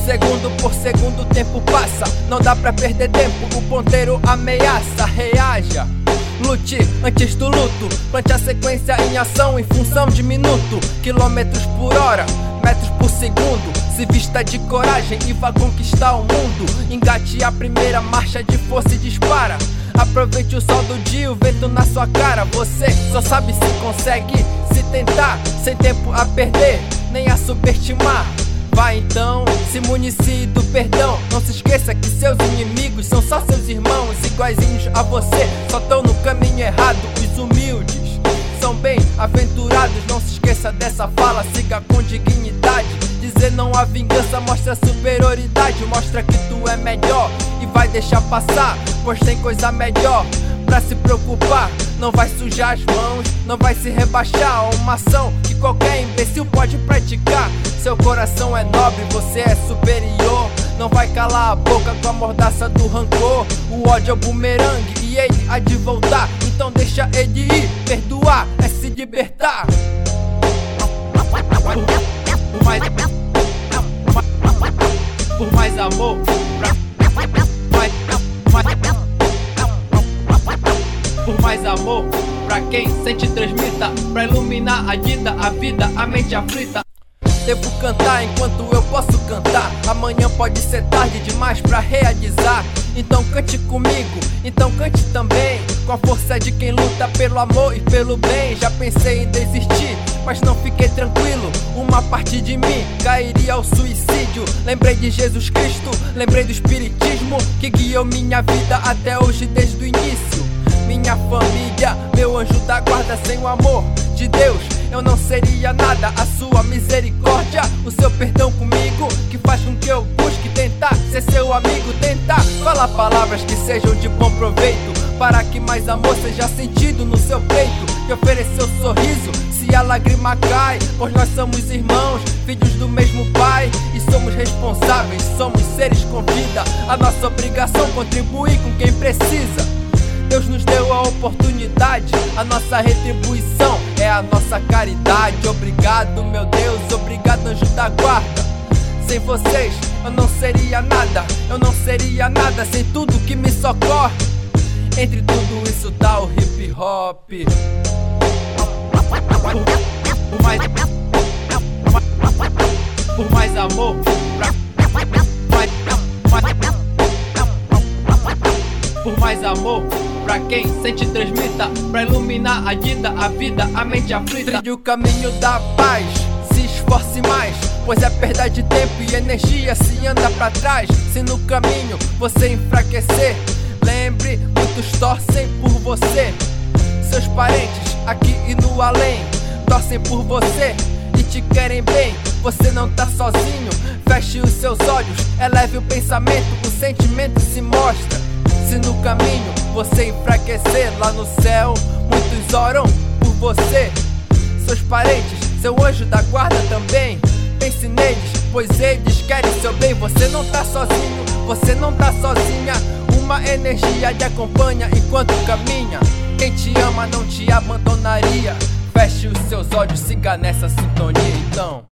Segundo por segundo o tempo passa, não dá pra perder tempo, o ponteiro ameaça, reaja. Lute antes do luto, plante a sequência em ação em função de minuto. Quilômetros por hora, metros por segundo. Se vista de coragem e vá conquistar o mundo. Engate a primeira marcha de força e dispara. Aproveite o sol do dia, o vento na sua cara. Você só sabe se consegue, se tentar, sem tempo a perder, nem a subestimar. Vai então, se municie do perdão. Não se esqueça que seus inimigos são só seus irmãos, iguaizinhos a você, só tão no caminho errado. Os humildes são bem-aventurados. Não se esqueça dessa fala, siga com dignidade. Dizer não à vingança mostra superioridade. Mostra que tu é melhor e vai deixar passar, pois tem coisa melhor pra se preocupar. Não vai sujar as mãos, não vai se rebaixar. Uma ação que qualquer imbecil pode praticar. Seu coração é nobre, você é superior. Não vai calar a boca com a mordaça do rancor. O ódio é o bumerangue e ele há de voltar. Então deixa ele ir, perdoar é se libertar. Por mais amor, por mais amor, pra quem sente transmita, pra iluminar a vida, a mente aflita. Devo cantar enquanto eu posso cantar. Amanhã pode ser tarde demais pra realizar. Então cante comigo, então cante também, com a força de quem luta pelo amor e pelo bem. Já pensei em desistir, mas não fiquei tranquilo. Uma parte de mim cairia ao suicídio. Lembrei de Jesus Cristo, lembrei do Espiritismo, que guiou minha vida até hoje desde o início. Minha família, meu anjo da guarda, sem o amor de Deus eu não seria nada. A sua misericórdia, o seu perdão comigo, que faz com que eu busque tentar ser seu amigo. Tentar falar palavras que sejam de bom proveito, para que mais amor seja sentido no seu peito. Que oferecer o sorriso se a lágrima cai, pois nós somos irmãos, filhos do mesmo pai. E somos responsáveis, somos seres com vida. A nossa obrigação é contribuir com quem precisa. Deus nos deu a oportunidade, a nossa retribuição é a nossa caridade. Obrigado, meu Deus, obrigado, anjo da guarda. Sem vocês eu não seria nada, eu não seria nada sem tudo que me socorre. Entre tudo isso tá o hip hop. Por mais amor, por mais amor, pra quem sente transmita, pra iluminar a vida, a mente aflita. Trilhe o caminho da paz, se esforce mais, pois é perda de tempo e energia se anda pra trás. Se no caminho você enfraquecer, lembre, muitos torcem por você. Seus parentes aqui e no além torcem por você e te querem bem. Você não tá sozinho, feche os seus olhos, eleve o pensamento, o sentimento se mostra. Se no caminho você enfraquecer, lá no céu muitos oram por você. Seus parentes, seu anjo da guarda também, pense neles, pois eles querem seu bem. Você não tá sozinho, você não tá sozinha. Uma energia te acompanha enquanto caminha. Quem te ama não te abandonaria. Feche os seus olhos, siga nessa sintonia então.